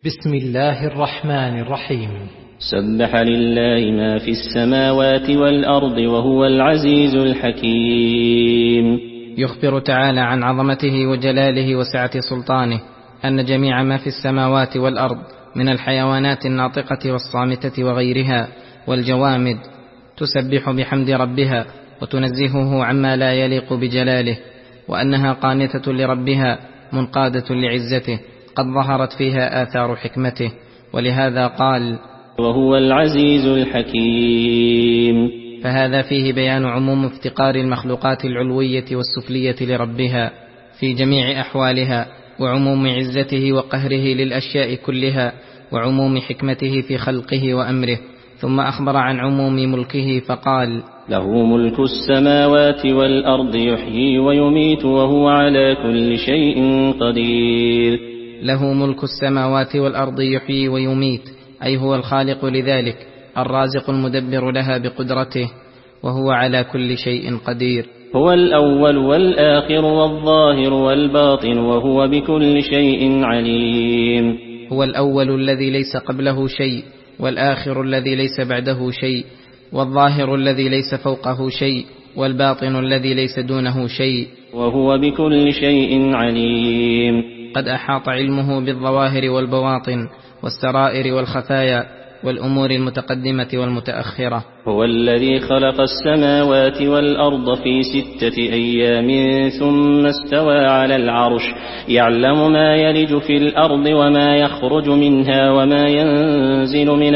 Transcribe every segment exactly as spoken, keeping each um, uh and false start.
بسم الله الرحمن الرحيم. سبح لله ما في السماوات والأرض وهو العزيز الحكيم. يخبر تعالى عن عظمته وجلاله وسعة سلطانه أن جميع ما في السماوات والأرض من الحيوانات الناطقة والصامتة وغيرها والجوامد تسبح بحمد ربها وتنزهه عما لا يليق بجلاله، وأنها قانتة لربها منقادة لعزته قد ظهرت فيها آثار حكمته، ولهذا قال وهو العزيز الحكيم. فهذا فيه بيان عموم افتقار المخلوقات العلوية والسفلية لربها في جميع أحوالها، وعموم عزته وقهره للأشياء كلها، وعموم حكمته في خلقه وأمره. ثم أخبر عن عموم ملكه فقال له ملك السماوات والأرض يحيي ويميت وهو على كل شيء قدير. له ملك السماوات والأرض يحيي ويميت، أي هو الخالق لذلك، الرازق المدبر لها بقدرته، وهو على كل شيء قدير. هو الأول والآخر والظاهر والباطن وهو بكل شيء عليم. هو الأول الذي ليس قبله شيء، والآخر الذي ليس بعده شيء، والظاهر الذي ليس فوقه شيء، والباطن الذي ليس دونه شيء، وهو بكل شيء عليم. قد أحاط علمه بالظواهر والبواطن والسرائر والخفايا والأمور المتقدمة والمتأخرة. هو الذي خلق السماوات والأرض في ستة أيام ثم استوى على العرش، يعلم ما يلج في الأرض وما يخرج منها وما ينزل من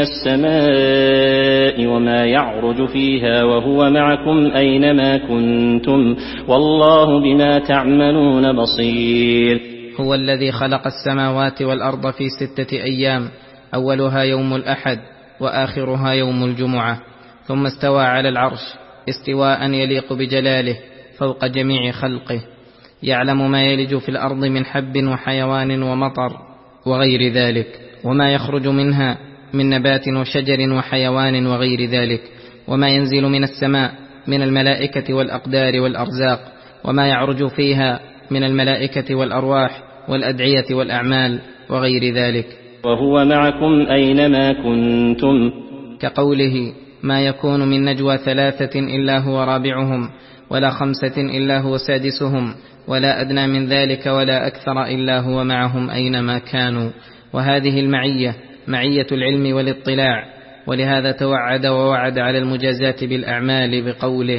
السماء وما يعرج فيها، وهو معكم أينما كنتم والله بما تعملون بصير. هو الذي خلق السماوات والأرض في ستة أيام، أولها يوم الأحد وآخرها يوم الجمعة، ثم استوى على العرش استواء يليق بجلاله فوق جميع خلقه، يعلم ما يلج في الأرض من حب وحيوان ومطر وغير ذلك، وما يخرج منها من نبات وشجر وحيوان وغير ذلك، وما ينزل من السماء من الملائكة والأقدار والأرزاق، وما يعرج فيها من الملائكة والأرواح والأدعية والأعمال وغير ذلك. وهو معكم أينما كنتم، كقوله ما يكون من نجوى ثلاثة إلا هو رابعهم، ولا خمسة إلا هو سادسهم، ولا أدنى من ذلك ولا أكثر إلا هو معهم أينما كانوا. وهذه المعية معية العلم والاطلاع، ولهذا توعد ووعد على المجازات بالأعمال بقوله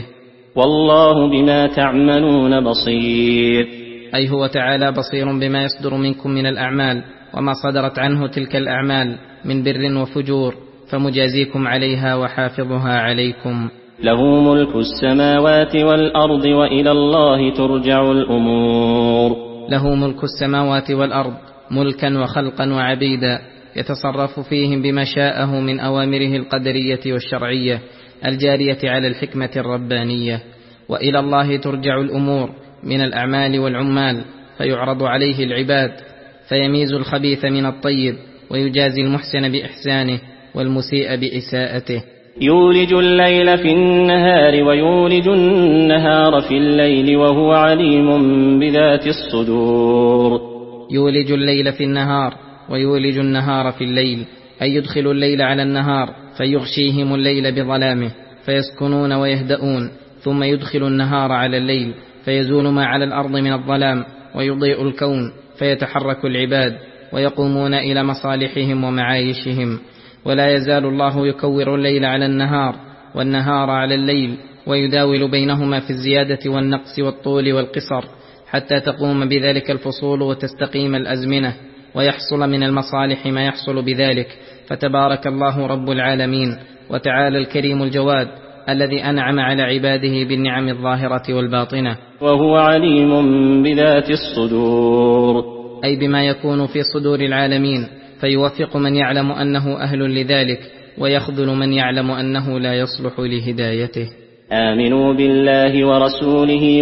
والله بما تعملون بصير، أي هو تعالى بصير بما يصدر منكم من الأعمال وما صدرت عنه تلك الأعمال من بر وفجور، فمجازيكم عليها وحافظها عليكم. له ملك السماوات والأرض وإلى الله ترجع الأمور. له ملك السماوات والأرض ملكا وخلقا وعبيدا، يتصرف فيهم بما شاءه من أوامره القدرية والشرعية الجارية على الحكمة الربانية. وإلى الله ترجع الأمور من الأعمال والعمال، فيعرض عليه العباد فيميز الخبيث من الطيب، ويجازي المحسن بإحسانه والمسيء بإساءته. يولج الليل في النهار ويولج النهار في الليل وهو عليم بذات الصدور. يولج الليل في النهار ويولج النهار في الليل، أي يدخل الليل على النهار فيغشيهم الليل بظلامه فيسكنون ويهدؤون، ثم يدخل النهار على الليل فيزول ما على الأرض من الظلام ويضيء الكون، فيتحرك العباد ويقومون إلى مصالحهم ومعايشهم. ولا يزال الله يكور الليل على النهار والنهار على الليل، ويداول بينهما في الزيادة والنقص والطول والقصر، حتى تقوم بذلك الفصول وتستقيم الأزمنة، ويحصل من المصالح ما يحصل بذلك. فتبارك الله رب العالمين، وتعالى الكريم الجواد الذي أنعم على عباده بالنعم الظاهرة والباطنة. وهو عليم بذات الصدور، أي بما يكون في صدور العالمين، فيوفق من يعلم أنه أهل لذلك، ويخذل من يعلم أنه لا يصلح لهدايته. آمنوا بالله ورسوله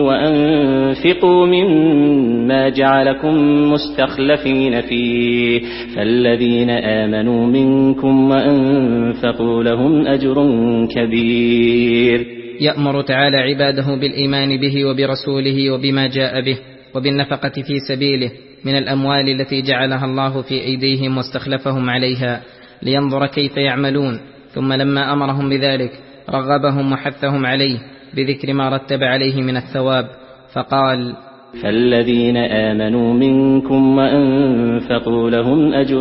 وأنفقوا مما جعلكم مستخلفين فيه، فالذين آمنوا منكم وأنفقوا لهم أجر كبير. يأمر تعالى عباده بالإيمان به وبرسوله وبما جاء به، وبالنفقة في سبيله، من الأموال التي جعلها الله في أيديهم واستخلفهم عليها لينظر كيف يعملون، ثم لما أمرهم بذلك رغبهم وحثهم عليه بذكر ما رتب عليه من الثواب، فقال: فالذين آمنوا منكم وأنفقوا لهم أجر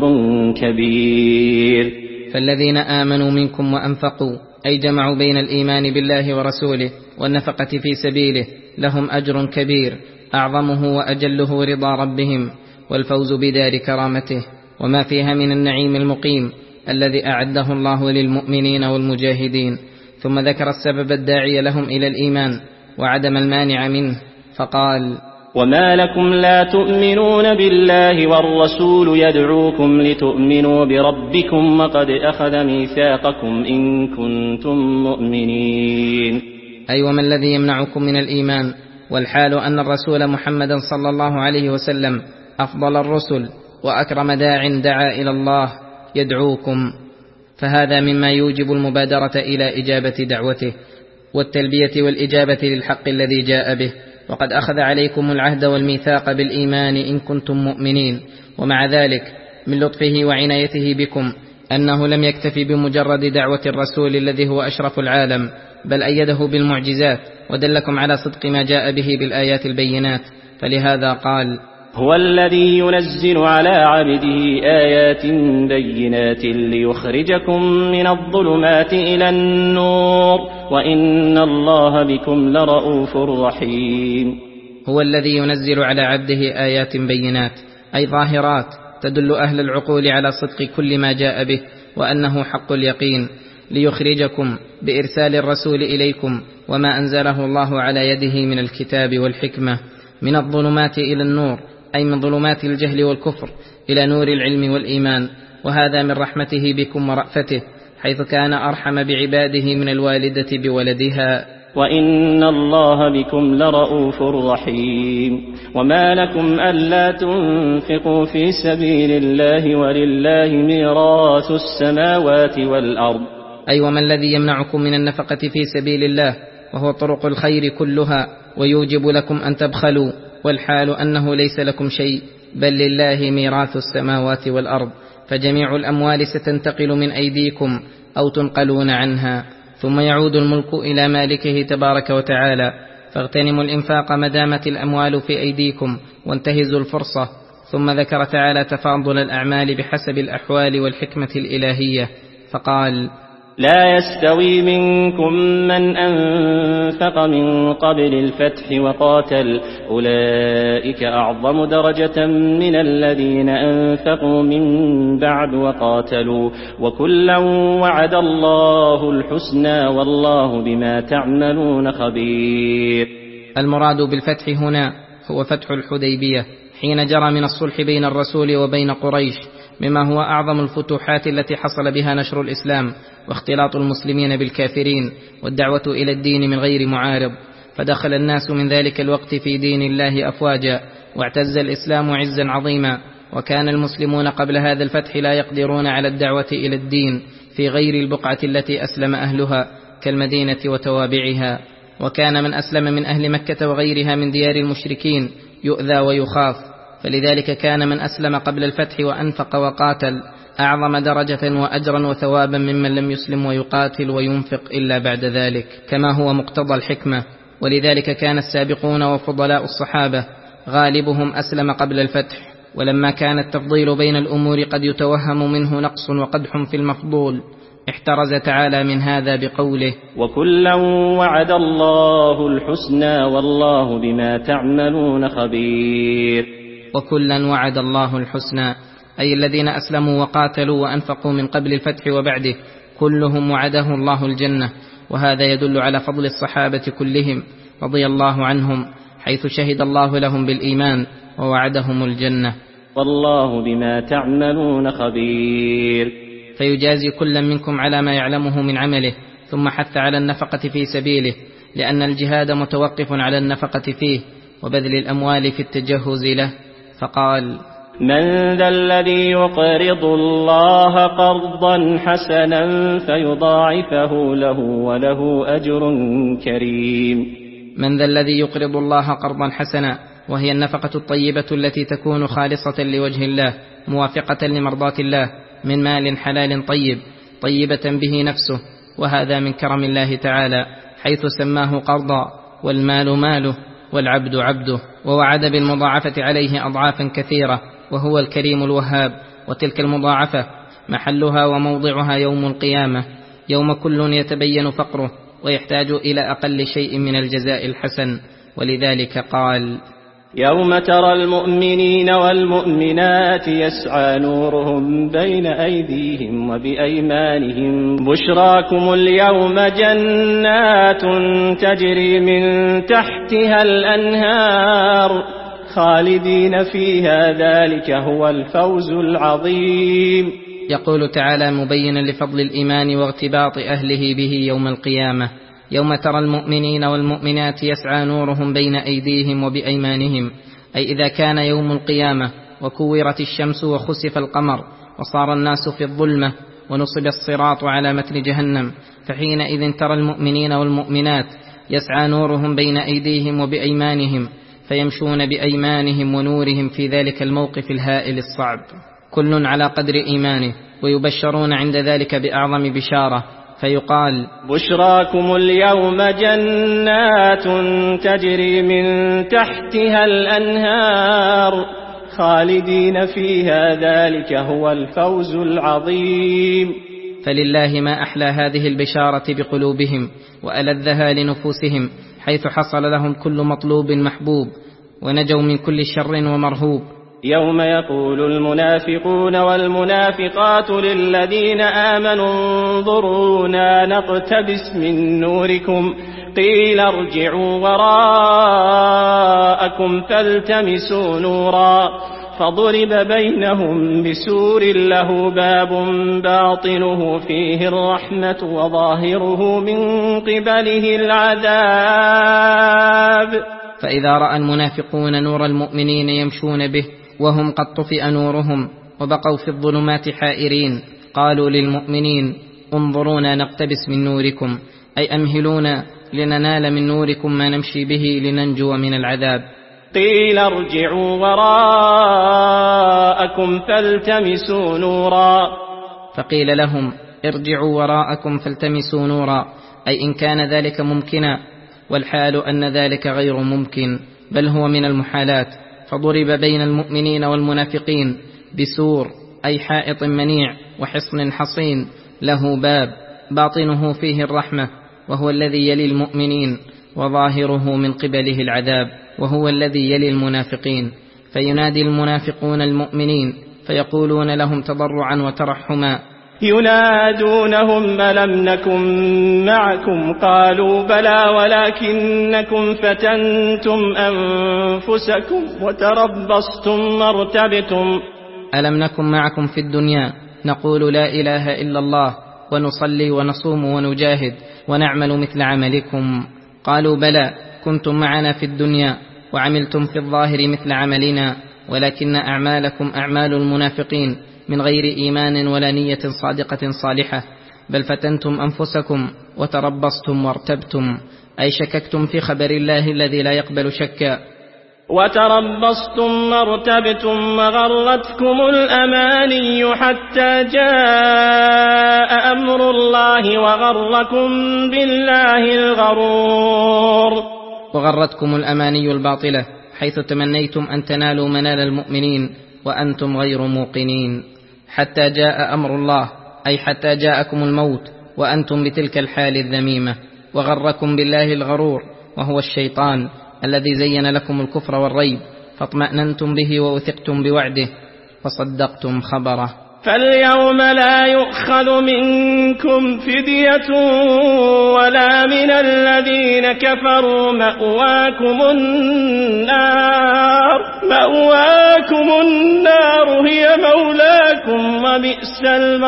كبير. فالذين آمنوا منكم وأنفقوا أي جمعوا بين الإيمان بالله ورسوله والنفقة في سبيله لهم أجر كبير أعظمه وأجله رضا ربهم والفوز بدار كرامته وما فيها من النعيم المقيم الذي أعده الله للمؤمنين والمجاهدين. ثم ذكر السبب الداعي لهم إلى الإيمان وعدم المانع منه، فقال: وما لكم لا تؤمنون بالله والرسول يدعوكم لتؤمنوا بربكم وقد أخذ ميثاقكم إن كنتم مؤمنين. أي وما الذي يمنعكم من الإيمان والحال أن الرسول محمدا صلى الله عليه وسلم أفضل الرسل وأكرم داع دعا إلى الله يدعوكم، فهذا مما يوجب المبادرة إلى إجابة دعوته والتلبية والإجابة للحق الذي جاء به. وقد أخذ عليكم العهد والميثاق بالإيمان إن كنتم مؤمنين، ومع ذلك من لطفه وعنايته بكم أنه لم يكتفي بمجرد دعوة الرسول الذي هو أشرف العالم، بل أيده بالمعجزات ودلكم على صدق ما جاء به بالآيات البينات، فلهذا قال: هو الذي ينزل على عبده آيات بينات ليخرجكم من الظلمات إلى النور وإن الله بكم لرؤوف رحيم. هو الذي ينزل على عبده آيات بينات أي ظاهرات تدل أهل العقول على صدق كل ما جاء به وأنه حق اليقين، ليخرجكم بإرسال الرسول إليكم وما أنزله الله على يده من الكتاب والحكمة من الظلمات إلى النور، أي من ظلمات الجهل والكفر إلى نور العلم والإيمان. وهذا من رحمته بكم ورأفته، حيث كان أرحم بعباده من الوالدة بولدها. وإن الله بكم لرؤوف رحيم. وما لكم ألا تنفقوا في سبيل الله ولله ميراث السماوات والأرض. أي وما الذي يمنعكم من النفقة في سبيل الله وهو طرق الخير كلها ويوجب لكم أن تبخلوا، والحال أنه ليس لكم شيء بل لله ميراث السماوات والأرض، فجميع الأموال ستنتقل من أيديكم أو تنقلون عنها، ثم يعود الملك إلى مالكه تبارك وتعالى، فاغتنموا الإنفاق ما دامت الأموال في أيديكم وانتهزوا الفرصة. ثم ذكر تعالى تفاضل الأعمال بحسب الأحوال والحكمة الإلهية، فقال: لا يستوي منكم من أنفق من قبل الفتح وقاتل أولئك أعظم درجة من الذين أنفقوا من بعد وقاتلوا وكلا وعد الله الحسنى والله بما تعملون خبير. المراد بالفتح هنا هو فتح الحديبية حين جرى من الصلح بين الرسول وبين قريش، مما هو أعظم الفتوحات التي حصل بها نشر الإسلام واختلاط المسلمين بالكافرين والدعوة إلى الدين من غير معارض، فدخل الناس من ذلك الوقت في دين الله أفواجا، واعتز الإسلام عزا عظيما. وكان المسلمون قبل هذا الفتح لا يقدرون على الدعوة إلى الدين في غير البقعة التي أسلم أهلها كالمدينة وتوابعها، وكان من أسلم من أهل مكة وغيرها من ديار المشركين يؤذى ويخاف، فلذلك كان من أسلم قبل الفتح وأنفق وقاتل أعظم درجة وأجرا وثوابا ممن لم يسلم ويقاتل وينفق إلا بعد ذلك، كما هو مقتضى الحكمة. ولذلك كان السابقون وفضلاء الصحابة غالبهم أسلم قبل الفتح، ولما كان التفضيل بين الأمور قد يتوهم منه نقص وقدح في المفضول احترز تعالى من هذا بقوله: وكلا وعد الله الحسنى والله بما تعملون خبير. وكلا وعد الله الحسنى أي الذين أسلموا وقاتلوا وأنفقوا من قبل الفتح وبعده كلهم وعده الله الجنة، وهذا يدل على فضل الصحابة كلهم رضي الله عنهم، حيث شهد الله لهم بالإيمان ووعدهم الجنة. والله بما تعملون خبير. فيجازي كل منكم على ما يعلمه من عمله، ثم حث على النفقة في سبيله، لأن الجهاد متوقف على النفقة فيه وبذل الأموال في التجهز له، فقال: من ذا الذي يقرض الله قرضا حسنا فيضاعفه له وله أجر كريم. من ذا الذي يقرض الله قرضا حسنا وهي النفقة الطيبة التي تكون خالصة لوجه الله موافقة لمرضاة الله من مال حلال طيب طيبة به نفسه، وهذا من كرم الله تعالى حيث سماه قرضا، والمال ماله والعبد عبده، ووعد بالمضاعفة عليه أضعافا كثيرة، وهو الكريم الوهاب. وتلك المضاعفة محلها وموضعها يوم القيامة، يوم كل يتبين فقره ويحتاج إلى أقل شيء من الجزاء الحسن. ولذلك قال: يوم ترى المؤمنين والمؤمنات يسعى نورهم بين أيديهم وبأيمانهم بشراكم اليوم جنات تجري من تحتها الأنهار خالدين فيها ذلك هو الفوز العظيم. يقول تعالى مبينا لفضل الإيمان واغتباط أهله به يوم القيامة: يوم ترى المؤمنين والمؤمنات يسعى نورهم بين أيديهم وبأيمانهم، أي إذا كان يوم القيامة وكورت الشمس وخسف القمر وصار الناس في الظلمة ونصب الصراط على متن جهنم، فحينئذ ترى المؤمنين والمؤمنات يسعى نورهم بين أيديهم وبأيمانهم، فيمشون بأيمانهم ونورهم في ذلك الموقف الهائل الصعب، كل على قدر إيمانه، ويبشرون عند ذلك بأعظم بشارة، فيقال: بشراكم اليوم جنات تجري من تحتها الأنهار خالدين فيها ذلك هو الفوز العظيم. فلله ما أحلى هذه البشارة بقلوبهم وألذها لنفوسهم، حيث حصل لهم كل مطلوب محبوب ونجوا من كل شر ومرهوب. يوم يقول المنافقون والمنافقات للذين آمنوا انظرونا نقتبس من نوركم قيل ارجعوا وراءكم فالتمسوا نورا فضرب بينهم بسور له باب باطنه فيه الرحمة وظاهره من قبله العذاب. فإذا رأى المنافقون نور المؤمنين يمشون به وهم قد طفئ نورهم وبقوا في الظلمات حائرين، قالوا للمؤمنين: انظرونا نقتبس من نوركم، أي أمهلونا لننال من نوركم ما نمشي به لننجو من العذاب. قيل ارجعوا وراءكم فالتمسوا نورا، فقيل لهم: ارجعوا وراءكم فالتمسوا نورا، أي إن كان ذلك ممكنا، والحال أن ذلك غير ممكن، بل هو من المحالات. فضرب بين المؤمنين والمنافقين بسور، أي حائط منيع وحصن حصين له باب باطنه فيه الرحمة، وهو الذي يلي المؤمنين، وظاهره من قبله العذاب، وهو الذي يلي المنافقين. فينادي المنافقون المؤمنين فيقولون لهم تضرعا وترحما: ينادونهم ألم نكن معكم قالوا بلى ولكنكم فتنتم أنفسكم وتربصتم وارتبتم. ألم نكن معكم في الدنيا نقول لا إله إلا الله ونصلي ونصوم ونجاهد ونعمل مثل عملكم؟ قالوا بلى، كنتم معنا في الدنيا وعملتم في الظاهر مثل عملنا، ولكن أعمالكم أعمال المنافقين من غير إيمان ولا نية صادقة صالحة، بل فتنتم أنفسكم وتربصتم وارتبتم، أي شككتم في خبر الله الذي لا يقبل شكا. وتربصتم وارتبتم وغرتكم الأماني حتى جاء أمر الله وغركم بالله الغرور. وغرتكم الأماني الباطلة، حيث تمنيتم أن تنالوا منال المؤمنين وأنتم غير موقنين، حتى جاء أمر الله، أي حتى جاءكم الموت وأنتم بتلك الحال الذميمة. وغركم بالله الغرور، وهو الشيطان الذي زين لكم الكفر والريب، فاطمأننتم به ووثقتم بوعده وصدقتم خبره. فاليوم لا يؤخذ منكم فدية ولا من الذين كفروا، مأواكم النار مأواكم النار هي مولاكم وبئس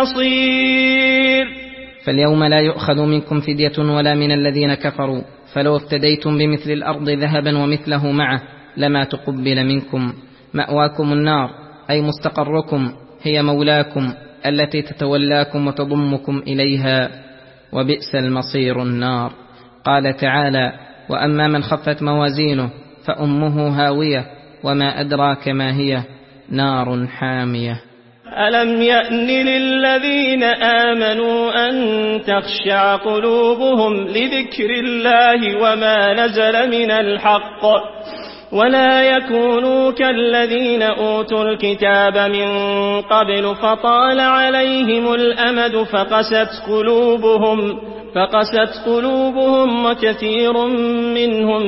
المصير. فاليوم لا يؤخذ منكم فدية ولا من الذين كفروا، فلو افتديتم بمثل الأرض ذهبا ومثله معه لما تقبل منكم. مأواكم النار، أي مستقركم، هي مولاكم التي تتولاكم وتضمكم إليها، وبئس المصير النار. قال تعالى: وأما من خفت موازينه فأمه هاوية وما أدراك ما هي نار حامية. ألم يأن للذين آمنوا أن تخشع قلوبهم لذكر الله وما نزل من الحق ولا يكونوا كالذين أوتوا الكتاب من قبل فطال عليهم الأمد فقست قلوبهم فقست قلوبهم وكثير منهم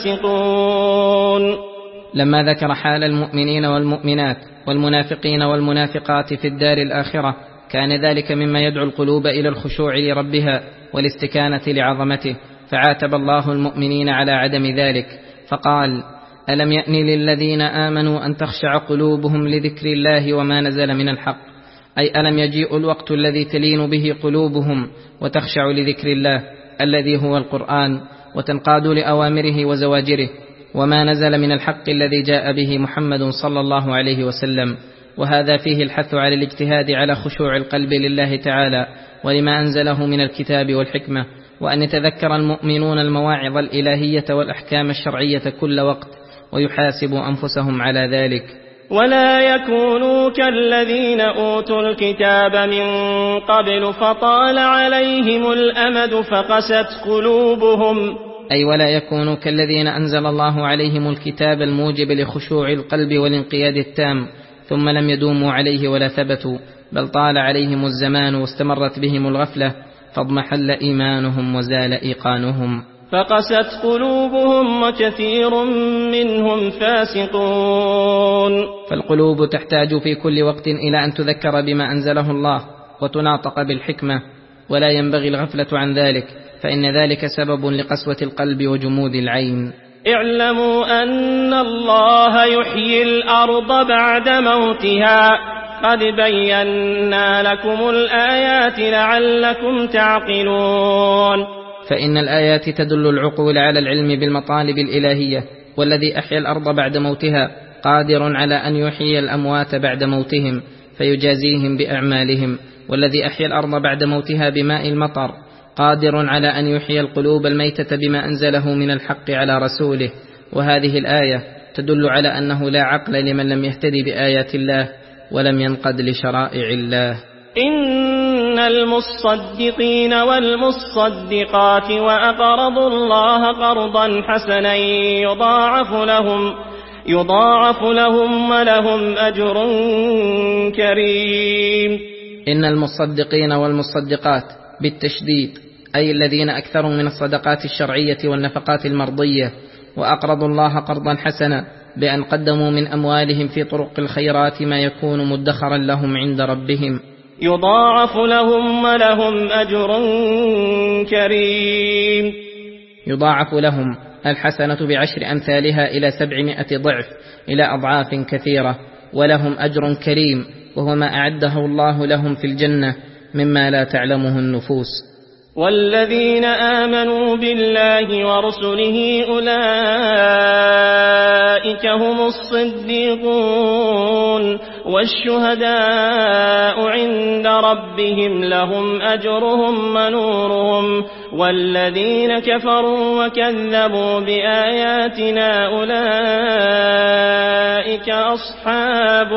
فاسقون. لما ذكر حال المؤمنين والمؤمنات والمنافقين والمنافقات في الدار الآخرة كان ذلك مما يدعو القلوب إلى الخشوع لربها والاستكانة لعظمته، فعاتب الله المؤمنين على عدم ذلك فقال: ألم يأن للذين آمنوا أن تخشع قلوبهم لذكر الله وما نزل من الحق، أي ألم يجيء الوقت الذي تلين به قلوبهم وتخشع لذكر الله الذي هو القرآن وتنقاد لأوامره وزواجره وما نزل من الحق الذي جاء به محمد صلى الله عليه وسلم. وهذا فيه الحث على الاجتهاد على خشوع القلب لله تعالى ولما أنزله من الكتاب والحكمة، وأن يتذكر المؤمنون المواعظ الإلهية والأحكام الشرعية كل وقت ويحاسبوا أنفسهم على ذلك. ولا يكونوا كالذين أوتوا الكتاب من قبل فطال عليهم الأمد فقست قلوبهم، أي ولا يكونوا كالذين أنزل الله عليهم الكتاب الموجب لخشوع القلب والانقياد التام ثم لم يدوموا عليه ولا ثبتوا، بل طال عليهم الزمان واستمرت بهم الغفلة فاضمحل إيمانهم وزال إيقانهم. فقست قلوبهم وكثير منهم فاسقون. فالقلوب تحتاج في كل وقت إلى أن تذكر بما أنزله الله وتناطق بالحكمة، ولا ينبغي الغفلة عن ذلك، فإن ذلك سبب لقسوة القلب وجمود العين. اعلموا أن الله يحيي الأرض بعد موتها قد بينا لكم الآيات لعلكم تعقلون. فإن الآيات تدل العقول على العلم بالمطالب الإلهية، والذي أحيا الأرض بعد موتها قادر على أن يحيي الأموات بعد موتهم فيجازيهم بأعمالهم، والذي أحيا الأرض بعد موتها بماء المطر قادر على أن يحيي القلوب الميتة بما أنزله من الحق على رسوله. وهذه الآية تدل على أنه لا عقل لمن لم يهتدي بآيات الله ولم ينقد لشرائع الله. إن المصدقين والمصدقات وأقرضوا الله قرضا حسنا يضاعف لهم يضاعف لهم ولهم أجر كريم. إن المصدقين والمصدقات بالتشديد أي الذين أكثروا من الصدقات الشرعية والنفقات المرضية، وأقرضوا الله قرضا حسنا بأن قدموا من أموالهم في طرق الخيرات ما يكون مدخرا لهم عند ربهم، يضاعف لهم ولهم أجر كريم. يضاعف لهم الحسنة بعشر أمثالها إلى سبعمائة ضعف إلى أضعاف كثيرة، ولهم أجر كريم وهو ما أعده الله لهم في الجنة مما لا تعلمه النفوس. والذين آمنوا بالله ورسله أولئك هم الصديقون والشهداء عند ربهم لهم أجرهم ونورهم، والذين كفروا وكذبوا بآياتنا أولئك أصحاب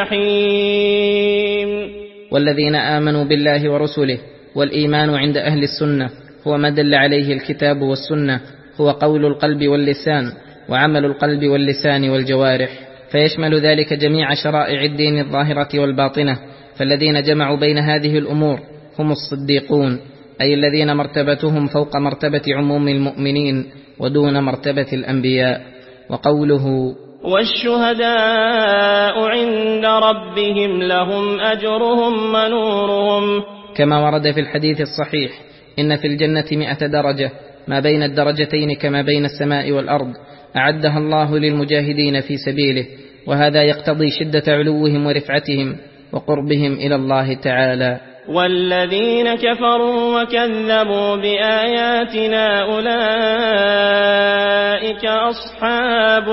الجحيم. والذين آمنوا بالله ورسله، والإيمان عند أهل السنة هو ما دل عليه الكتاب والسنة، هو قول القلب واللسان وعمل القلب واللسان والجوارح، فيشمل ذلك جميع شرائع الدين الظاهرة والباطنة. فالذين جمعوا بين هذه الأمور هم الصديقون، أي الذين مرتبتهم فوق مرتبة عموم المؤمنين ودون مرتبة الأنبياء. وقوله والشهداء عند ربهم لهم أجرهم ونورهم، كما ورد في الحديث الصحيح: إن في الجنة مئة درجة ما بين الدرجتين كما بين السماء والأرض، أعدها الله للمجاهدين في سبيله. وهذا يقتضي شدة علوهم ورفعتهم وقربهم إلى الله تعالى. والذين كفروا وكذبوا بآياتنا أولئك أصحاب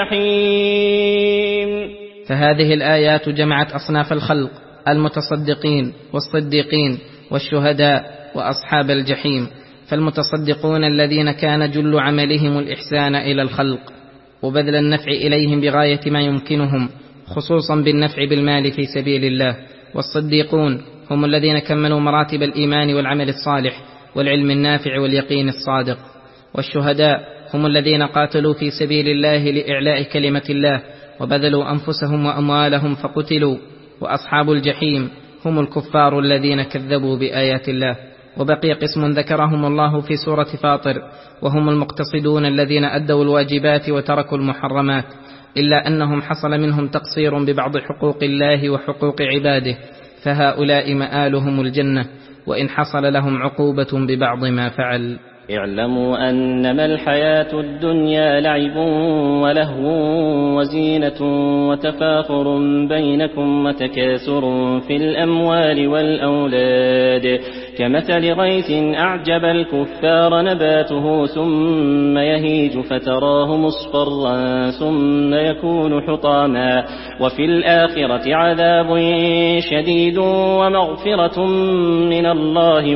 الجحيم. فهذه الآيات جمعت أصناف الخلق: المتصدقين والصديقين والشهداء وأصحاب الجحيم. فالمتصدقون الذين كان جل عملهم الإحسان إلى الخلق، وبذل النفع إليهم بغاية ما يمكنهم، خصوصا بالنفع بالمال في سبيل الله. والصديقون هم الذين كملوا مراتب الإيمان والعمل الصالح والعلم النافع واليقين الصادق. والشهداء هم الذين قاتلوا في سبيل الله لإعلاء كلمة الله وبذلوا أنفسهم وأموالهم فقتلوا. وأصحاب الجحيم هم الكفار الذين كذبوا بآيات الله. وبقي قسم ذكرهم الله في سورة فاطر، وهم المقتصدون الذين أدوا الواجبات وتركوا المحرمات، إلا أنهم حصل منهم تقصير ببعض حقوق الله وحقوق عباده، فهؤلاء مآلهم الجنة، وإن حصل لهم عقوبة ببعض ما فعل. اعلموا أنما الحياة الدنيا لعب ولهو وزينة وتفاخر بينكم وتكاثر في الأموال والأولاد، كمثل غيث أعجب الكفار نباته ثم يهيج فتراه مصفرا ثم يكون حطاما، وفي الآخرة عذاب شديد ومغفرة من الله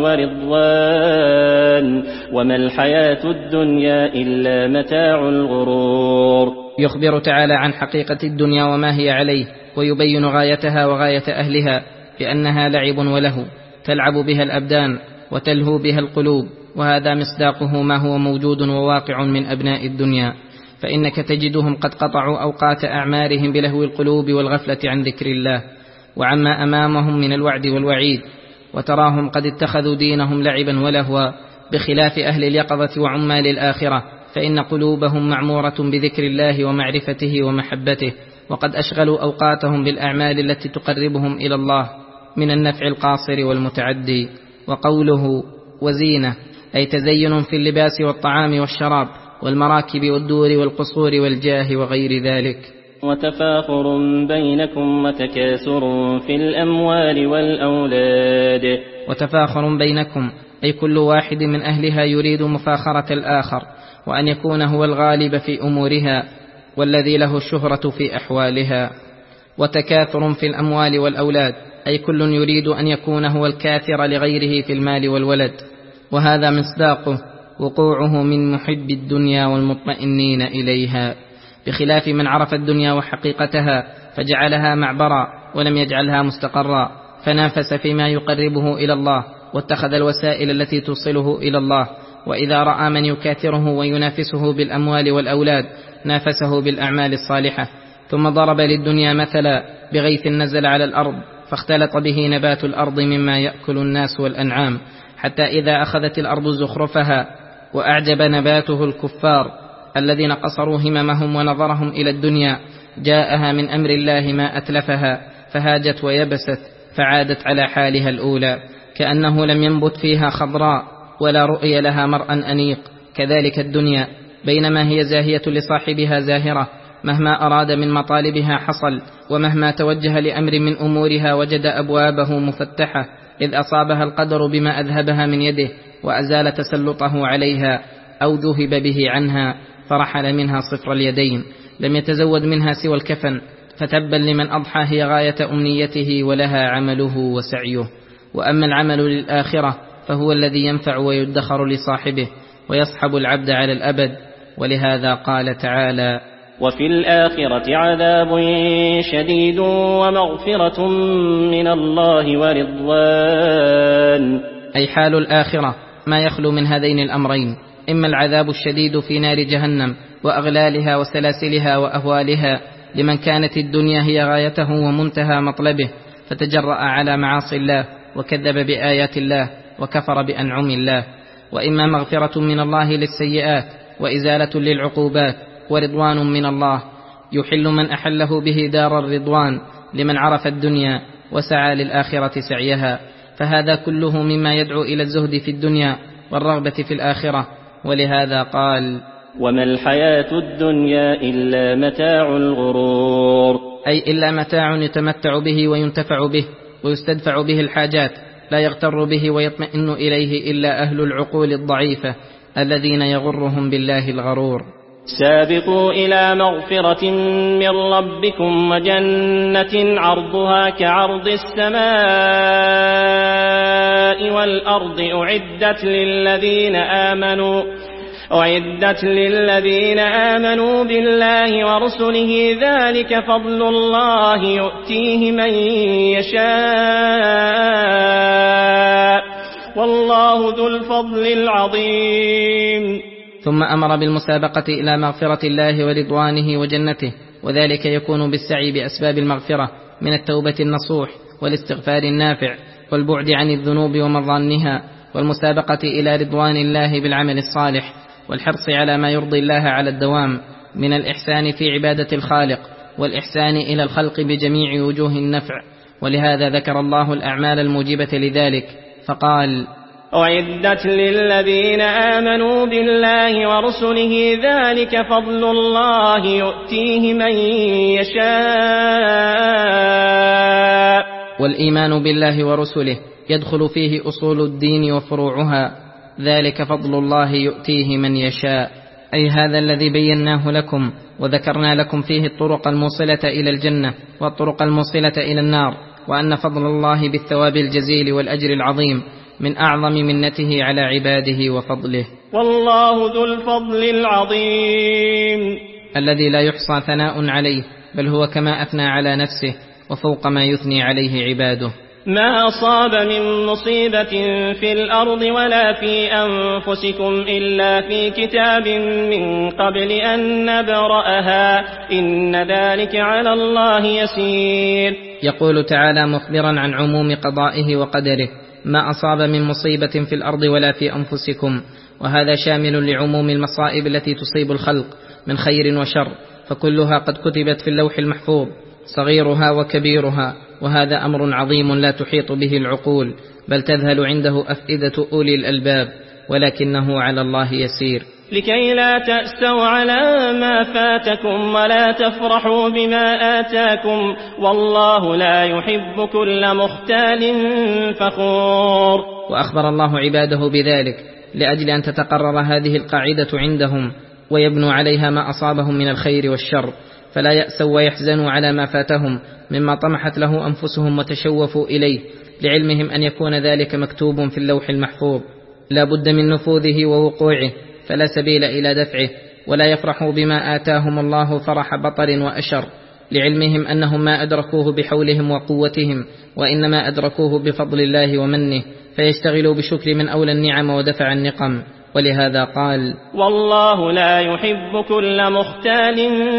ورضوان، وما الحياة الدنيا إلا متاع الغرور. يخبر تعالى عن حقيقة الدنيا وما هي عليه، ويبين غايتها وغاية أهلها بأنها لعب وله تلعب بها الأبدان وتلهو بها القلوب، وهذا مصداقه ما هو موجود وواقع من أبناء الدنيا، فإنك تجدهم قد قطعوا أوقات أعمارهم بلهو القلوب والغفلة عن ذكر الله وعما أمامهم من الوعد والوعيد، وتراهم قد اتخذوا دينهم لعبا ولهوا، بخلاف أهل اليقظة وعمال الآخرة، فإن قلوبهم معمورة بذكر الله ومعرفته ومحبته، وقد أشغلوا أوقاتهم بالأعمال التي تقربهم إلى الله من النفع القاصر والمتعدي. وقوله وزينة أي تزين في اللباس والطعام والشراب والمراكب والدور والقصور والجاه وغير ذلك. وتفاخر بينكم وتكاثر في الأموال والأولاد. وتفاخر بينكم أي كل واحد من أهلها يريد مفاخرة الآخر، وأن يكون هو الغالب في أمورها والذي له الشهرة في أحوالها. وتكاثر في الأموال والأولاد أي كل يريد أن يكون هو الكاثر لغيره في المال والولد، وهذا مصداقه وقوعه من محب الدنيا والمطمئنين إليها، بخلاف من عرف الدنيا وحقيقتها فجعلها معبرا ولم يجعلها مستقرا، فنافس فيما يقربه إلى الله واتخذ الوسائل التي توصله إلى الله. وإذا رأى من يكاثره وينافسه بالأموال والأولاد نافسه بالأعمال الصالحة. ثم ضرب للدنيا مثلا بغيث نزل على الأرض فاختلط به نبات الأرض مما يأكل الناس والأنعام، حتى إذا أخذت الأرض زخرفها وأعجب نباته الكفار الذين قصروا هممهم ونظرهم إلى الدنيا، جاءها من أمر الله ما أتلفها فهاجت ويبست فعادت على حالها الأولى، كأنه لم ينبت فيها خضراء ولا رؤي لها مرء أنيق. كذلك الدنيا بينما هي زاهية لصاحبها زاهرة، مهما أراد من مطالبها حصل، ومهما توجه لأمر من أمورها وجد أبوابه مفتحة، إذ أصابها القدر بما أذهبها من يده وأزال تسلطه عليها أو ذهب به عنها، فرحل منها صفر اليدين، لم يتزود منها سوى الكفن، فتبا لمن أضحى هي غاية أمنيته ولها عمله وسعيه. وأما العمل للآخرة فهو الذي ينفع ويدخر لصاحبه ويصحب العبد على الأبد، ولهذا قال تعالى وفي الآخرة عذاب شديد ومغفرة من الله ورضوان. أي حال الآخرة ما يخلو من هذين الأمرين، إما العذاب الشديد في نار جهنم وأغلالها وسلاسلها وأهوالها لمن كانت الدنيا هي غايته ومنتهى مطلبه فتجرأ على معاصي الله وكذب بآيات الله وكفر بأنعم الله، وإما مغفرة من الله للسيئات وإزالة للعقوبات ورضوان من الله يحل من أحله به دار الرضوان لمن عرف الدنيا وسعى للآخرة سعيها، فهذا كله مما يدعو إلى الزهد في الدنيا والرغبة في الآخرة. ولهذا قال وما الحياة الدنيا إلا متاع الغرور، أي إلا متاع يتمتع به وينتفع به ويستدفع به الحاجات، لا يغتر به ويطمئن إليه إلا أهل العقول الضعيفة الذين يغرهم بالله الغرور. سابقوا إلى مغفرة من ربكم وجنة عرضها كعرض السماء والأرض أعدت للذين آمنوا أعدت للذين آمنوا بالله ورسله ذلك فضل الله يؤتيه من يشاء والله ذو الفضل العظيم. ثم أمر بالمسابقة إلى مغفرة الله ورضوانه وجنته، وذلك يكون بالسعي بأسباب المغفرة من التوبة النصوح والاستغفار النافع والبعد عن الذنوب ومظانها، والمسابقة إلى رضوان الله بالعمل الصالح، والحرص على ما يرضي الله على الدوام من الإحسان في عبادة الخالق والإحسان إلى الخلق بجميع وجوه النفع. ولهذا ذكر الله الأعمال الموجبة لذلك فقال: أعدت للذين آمنوا بالله ورسله ذلك فضل الله يؤتيه من يشاء. والإيمان بالله ورسله يدخل فيه أصول الدين وفروعها، ذلك فضل الله يؤتيه من يشاء، أي هذا الذي بيناه لكم وذكرنا لكم فيه الطرق الموصلة إلى الجنة والطرق الموصلة إلى النار، وأن فضل الله بالثواب الجزيل والأجر العظيم من أعظم منته على عباده وفضله. والله ذو الفضل العظيم الذي لا يحصى ثناء عليه، بل هو كما أثنى على نفسه وفوق ما يثني عليه عباده. ما أصاب من مصيبة في الأرض ولا في أنفسكم إلا في كتاب من قبل أن نبرأها إن ذلك على الله يسير. يقول تعالى مخبرا عن عموم قضائه وقدره: ما أصاب من مصيبة في الأرض ولا في أنفسكم، وهذا شامل لعموم المصائب التي تصيب الخلق من خير وشر، فكلها قد كتبت في اللوح المحفوظ صغيرها وكبيرها، وهذا أمر عظيم لا تحيط به العقول، بل تذهل عنده أفئدة أولي الألباب، ولكنه على الله يسير. لكي لا تأسوا على ما فاتكم ولا تفرحوا بما آتاكم والله لا يحب كل مختال فخور. وأخبر الله عباده بذلك لأجل أن تتقرر هذه القاعدة عندهم ويبنوا عليها ما أصابهم من الخير والشر، فلا يأسوا ويحزنوا على ما فاتهم مما طمحت له أنفسهم وتشوفوا إليه، لعلمهم أن يكون ذلك مكتوب في اللوح المحفوظ لا بد من نفوذه ووقوعه، فلا سبيل إلى دفعه. ولا يفرحوا بما آتاهم الله فرح بطر وأشر، لعلمهم أنهم ما أدركوه بحولهم وقوتهم، وإنما أدركوه بفضل الله ومنه، فيشتغلوا بشكر من أولى النعم ودفع النقم. ولهذا قال: والله لا يحب كل مختال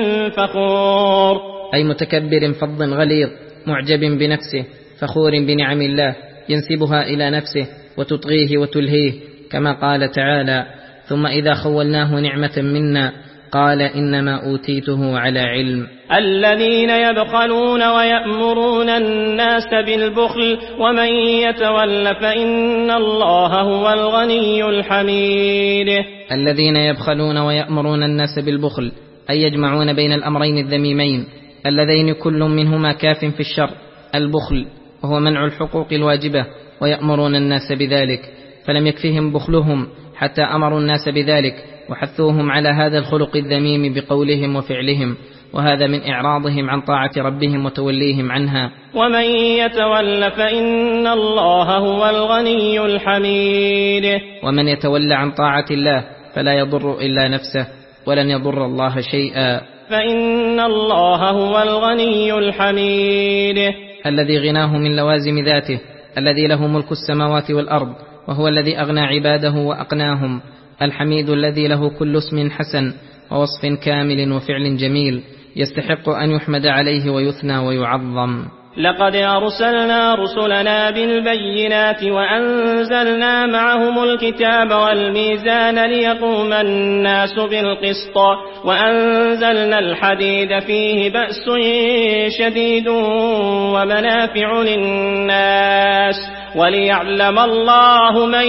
فخور، أي متكبر فظ غليظ معجب بنفسه فخور بنعم الله ينسبها إلى نفسه وتطغيه وتلهيه، كما قال تعالى: ثم إذا خولناه نعمة منا قال إنما أوتيته على علم. الذين يبخلون ويأمرون الناس بالبخل ومن يتول فإن الله هو الغني الحميد. الذين يبخلون ويأمرون الناس بالبخل أي يجمعون بين الأمرين الذميمين اللذين كل منهما كاف في الشر: البخل وهو منع الحقوق الواجبة، ويأمرون الناس بذلك، فلم يكفهم بخلهم حتى أمروا الناس بذلك وحثوهم على هذا الخلق الذميم بقولهم وفعلهم، وهذا من إعراضهم عن طاعة ربهم وتوليهم عنها. ومن يتول فإن الله هو الغني الحميد. ومن يتولى عن طاعة الله فلا يضر إلا نفسه ولن يضر الله شيئا، فإن الله هو الغني الحميد الذي غناه من لوازم ذاته، الذي له ملك السماوات والأرض، وهو الذي أغنى عباده وأقناهم، الحميد الذي له كل اسم حسن ووصف كامل وفعل جميل يستحق أن يحمد عليه ويثنى ويعظم. لقد أرسلنا رسلنا بالبينات وأنزلنا معهم الكتاب والميزان ليقوم الناس بالقسط وأنزلنا الحديد فيه بأس شديد ومنافع للناس وليعلم الله من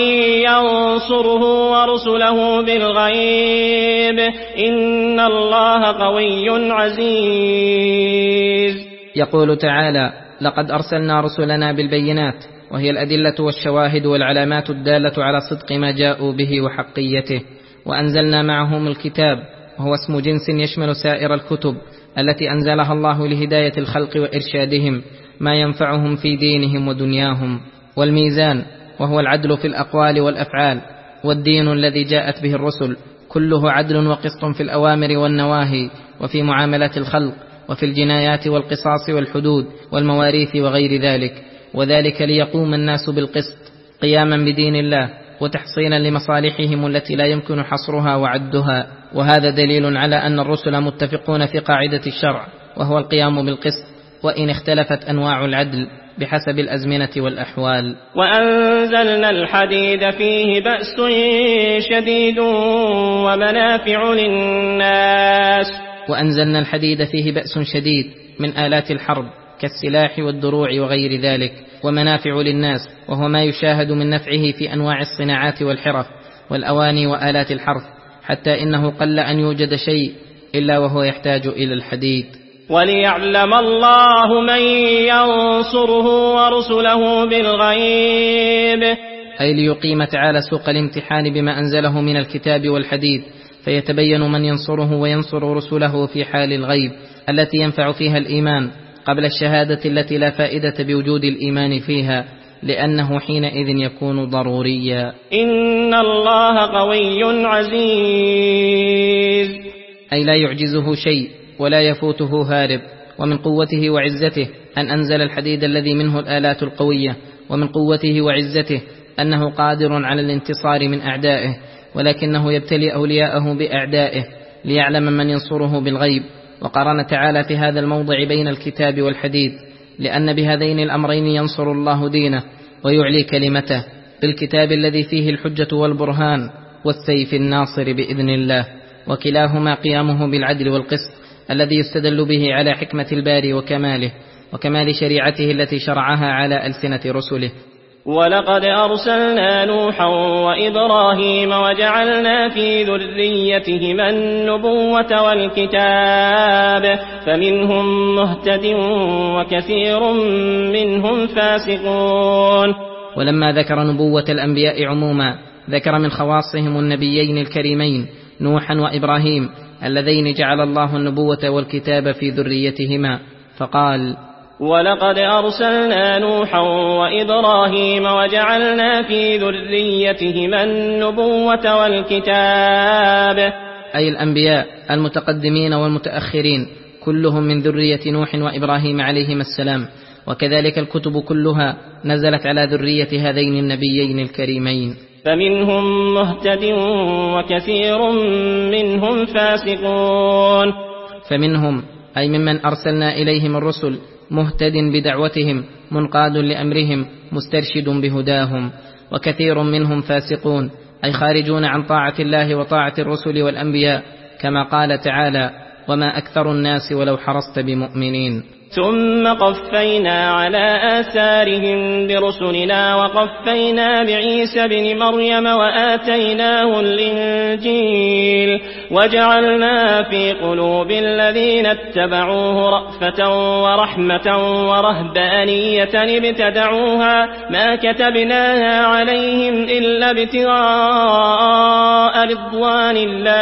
ينصره ورسله بالغيب إن الله قوي عزيز. يقول تعالى: لقد أرسلنا رسلنا بالبينات، وهي الأدلة والشواهد والعلامات الدالة على صدق ما جاءوا به وحقيته، وأنزلنا معهم الكتاب، وهو اسم جنس يشمل سائر الكتب التي أنزلها الله لهداية الخلق وإرشادهم ما ينفعهم في دينهم ودنياهم، والميزان وهو العدل في الأقوال والأفعال، والدين الذي جاءت به الرسل كله عدل وقسط في الأوامر والنواهي، وفي معاملات الخلق، وفي الجنايات والقصاص والحدود والمواريث وغير ذلك، وذلك ليقوم الناس بالقسط قياما بدين الله وتحصينا لمصالحهم التي لا يمكن حصرها وعدها. وهذا دليل على أن الرسل متفقون في قاعدة الشرع، وهو القيام بالقسط، وإن اختلفت أنواع العدل بحسب الأزمنة والأحوال. وأنزلنا الحديد فيه بأس شديد ومنافع للناس. وأنزلنا الحديد فيه بأس شديد من آلات الحرب كالسلاح والدروع وغير ذلك، ومنافع للناس، وهو ما يشاهد من نفعه في أنواع الصناعات والحرف والأواني وآلات الحرث، حتى إنه قل أن يوجد شيء إلا وهو يحتاج إلى الحديد. وليعلم الله من ينصره ورسله بالغيب، أي ليقيم تعالى سوق الامتحان بما أنزله من الكتاب والحديد، فيتبين من ينصره وينصر رسله في حال الغيب التي ينفع فيها الإيمان قبل الشهادة التي لا فائدة بوجود الإيمان فيها، لأنه حينئذ يكون ضروريا. إن الله قوي عزيز، أي لا يعجزه شيء ولا يفوته هارب. ومن قوته وعزته أن أنزل الحديد الذي منه الآلات القوية، ومن قوته وعزته أنه قادر على الانتصار من أعدائه، ولكنه يبتلي أولياءه بأعدائه ليعلم من ينصره بالغيب. وقارن تعالى في هذا الموضع بين الكتاب والحديد، لأن بهذين الأمرين ينصر الله دينه ويعلي كلمته، بالكتاب الذي فيه الحجة والبرهان، والسيف الناصر بإذن الله، وكلاهما قيامه بالعدل والقسط الذي يستدل به على حكمة الباري وكماله وكمال شريعته التي شرعها على ألسنة رسله. ولقد أرسلنا نوحا وإبراهيم وجعلنا في ذريتهما النبوة والكتاب، فمنهم مهتد وكثير منهم فاسقون. ولما ذكر نبوة الأنبياء عموما ذكر من خواصهم النبيين الكريمين نوحا وإبراهيم اللذين جعل الله النبوة والكتاب في ذريتهما، فقال: ولقد أرسلنا نوحا وإبراهيم وجعلنا في ذريتهما النبوة والكتاب، أي الأنبياء المتقدمين والمتأخرين كلهم من ذرية نوح وإبراهيم عليهما السلام، وكذلك الكتب كلها نزلت على ذرية هذين النبيين الكريمين. فمنهم مهتد وكثير منهم فاسقون. فمنهم أي ممن أرسلنا إليهم الرسل مهتد بدعوتهم منقاد لأمرهم مسترشد بهداهم، وكثير منهم فاسقون أي خارجون عن طاعة الله وطاعة الرسل والأنبياء، كما قال تعالى: وما أكثر الناس ولو حرصت بمؤمنين. ثم قفينا على آثارهم برسلنا وقفينا بعيسى بن مريم وآتيناه الإنجيل وجعلنا في قلوب الذين اتبعوه رأفة ورحمة ورهبانية ابتدعوها ما كتبناها عليهم إلا ابتغاء رضوان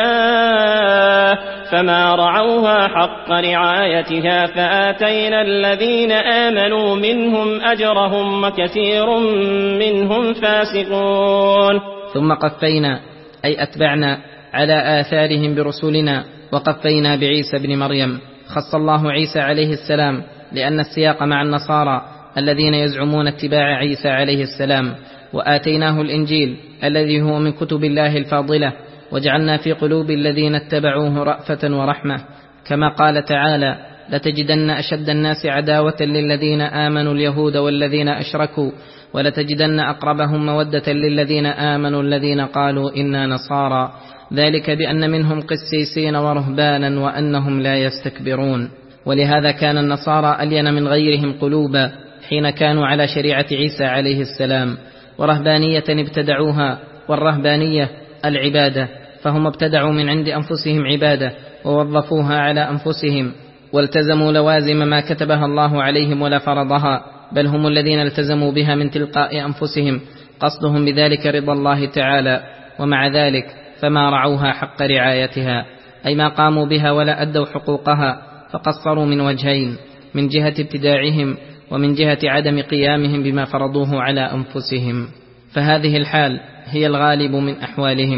الله فما رعوها حق رعايتها فآتينا الذين آمنوا منهم أجرهم وكثير منهم فاسقون. ثم قفينا أي أتبعنا على آثارهم برسلنا، وقفينا بعيسى بن مريم. خص الله عيسى عليه السلام لأن السياق مع النصارى الذين يزعمون اتباع عيسى عليه السلام. وآتيناه الإنجيل الذي هو من كتب الله الفاضلة، وجعلنا في قلوب الذين اتبعوه رأفة ورحمة، كما قال تعالى: لتجدن أشد الناس عداوة للذين آمنوا اليهود والذين أشركوا ولتجدن أقربهم مودة للذين آمنوا الذين قالوا إنا نصارى، ذلك بأن منهم قسيسين ورهبانا وأنهم لا يستكبرون. ولهذا كان النصارى ألين من غيرهم قلوبا حين كانوا على شريعة عيسى عليه السلام، ورهبانية ابتدعوها، والرهبانية العبادة، فهم ابتدعوا من عند أنفسهم عبادة ووظفوها على أنفسهم، والتزموا لوازم ما كتبها الله عليهم ولا فرضها، بل هم الذين التزموا بها من تلقاء أنفسهم، قصدهم بذلك رضا الله تعالى. ومع ذلك فما رعوها حق رعايتها، أي ما قاموا بها ولا أدوا حقوقها، فقصروا من وجهين: من جهة ابتداعهم، ومن جهة عدم قيامهم بما فرضوه على أنفسهم. فهذه الحال هي الغالب من أحوالهم،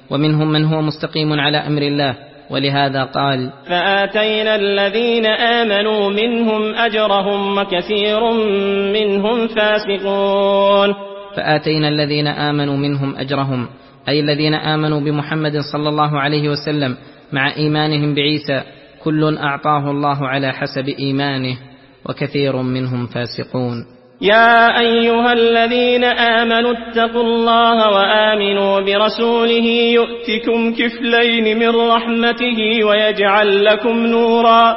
ومنهم من هو مستقيم على أمر الله، ولهذا قال: فآتينا الذين آمنوا منهم أجرهم وكثير منهم فاسقون. فآتينا الذين آمنوا منهم أجرهم، أي الذين آمنوا بمحمد صلى الله عليه وسلم مع إيمانهم بعيسى، كل أعطاه الله على حسب إيمانه، وكثير منهم فاسقون. يا أيها الذين آمنوا اتقوا الله وآمنوا برسوله يؤتكم كفلين من رحمته ويجعل لكم نورا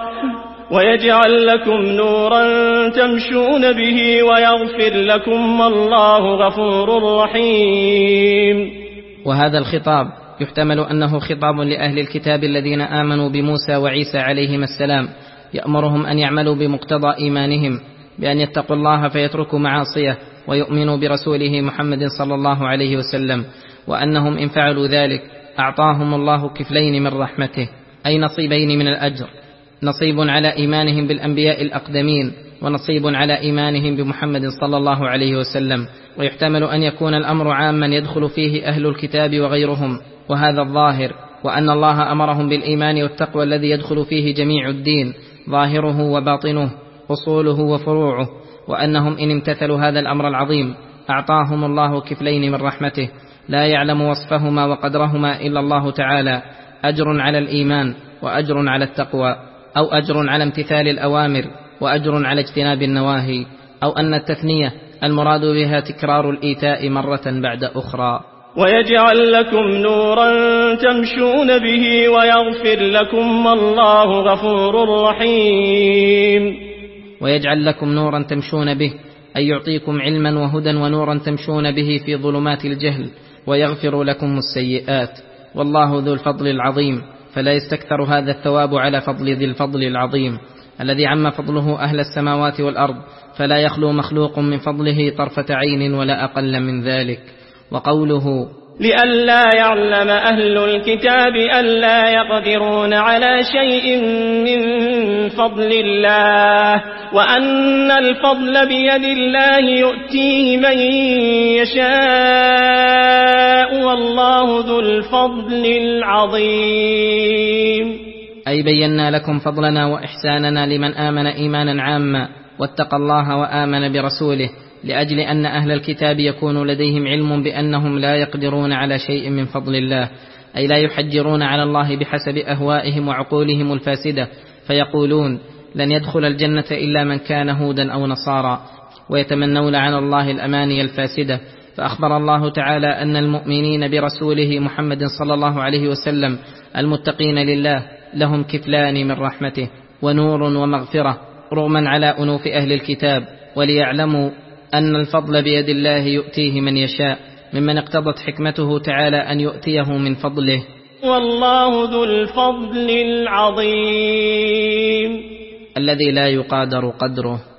ويجعل لكم نورا تمشون به ويغفر لكم والله غفور رحيم. وهذا الخطاب يحتمل أنه خطاب لأهل الكتاب الذين آمنوا بموسى وعيسى عليهما السلام، يأمرهم أن يعملوا بمقتضى إيمانهم بأن يتقوا الله فيتركوا معاصيه ويؤمنوا برسوله محمد صلى الله عليه وسلم، وأنهم إن فعلوا ذلك أعطاهم الله كفلين من رحمته، أي نصيبين من الأجر، نصيب على إيمانهم بالأنبياء الأقدمين، ونصيب على إيمانهم بمحمد صلى الله عليه وسلم. ويحتمل أن يكون الأمر عاما يدخل فيه أهل الكتاب وغيرهم، وهذا الظاهر، وأن الله أمرهم بالإيمان والتقوى الذي يدخل فيه جميع الدين، ظاهره وباطنه، أصوله وفروعه، وأنهم إن امتثلوا هذا الأمر العظيم أعطاهم الله كفلين من رحمته لا يعلم وصفهما وقدرهما إلا الله تعالى، أجر على الإيمان وأجر على التقوى، أو أجر على امتثال الأوامر وأجر على اجتناب النواهي، أو أن التثنية المراد بها تكرار الإيتاء مرة بعد أخرى. ويجعل لكم نورا تمشون به ويغفر لكم والله غفور رحيم. ويجعل لكم نورا تمشون به، أي يعطيكم علما وهدى ونورا تمشون به في ظلمات الجهل، ويغفر لكم السيئات، والله ذو الفضل العظيم، فلا يستكثر هذا الثواب على فضل ذي الفضل العظيم الذي عم فضله أهل السماوات والأرض، فلا يخلو مخلوق من فضله طرفة عين ولا أقل من ذلك. وقوله: لئلا يعلم أهل الكتاب ألا يقدرون على شيء من فضل الله وأن الفضل بيد الله يؤتيه من يشاء والله ذو الفضل العظيم. أي بينا لكم فضلنا وإحساننا لمن آمن إيمانا عاما واتقى الله وآمن برسوله، لأجل أن أهل الكتاب يكون لديهم علم بأنهم لا يقدرون على شيء من فضل الله، أي لا يحجرون على الله بحسب أهوائهم وعقولهم الفاسدة، فيقولون لن يدخل الجنة إلا من كان هودا أو نصارى، ويتمنون على الله الأماني الفاسدة. فأخبر الله تعالى أن المؤمنين برسوله محمد صلى الله عليه وسلم المتقين لله لهم كفلان من رحمته ونور ومغفرة، رغما على أنوف أهل الكتاب، وليعلموا أن الفضل بيد الله يؤتيه من يشاء، ممن اقتضت حكمته تعالى أن يؤتيه من فضله، والله ذو الفضل العظيم الذي لا يقادر قدره.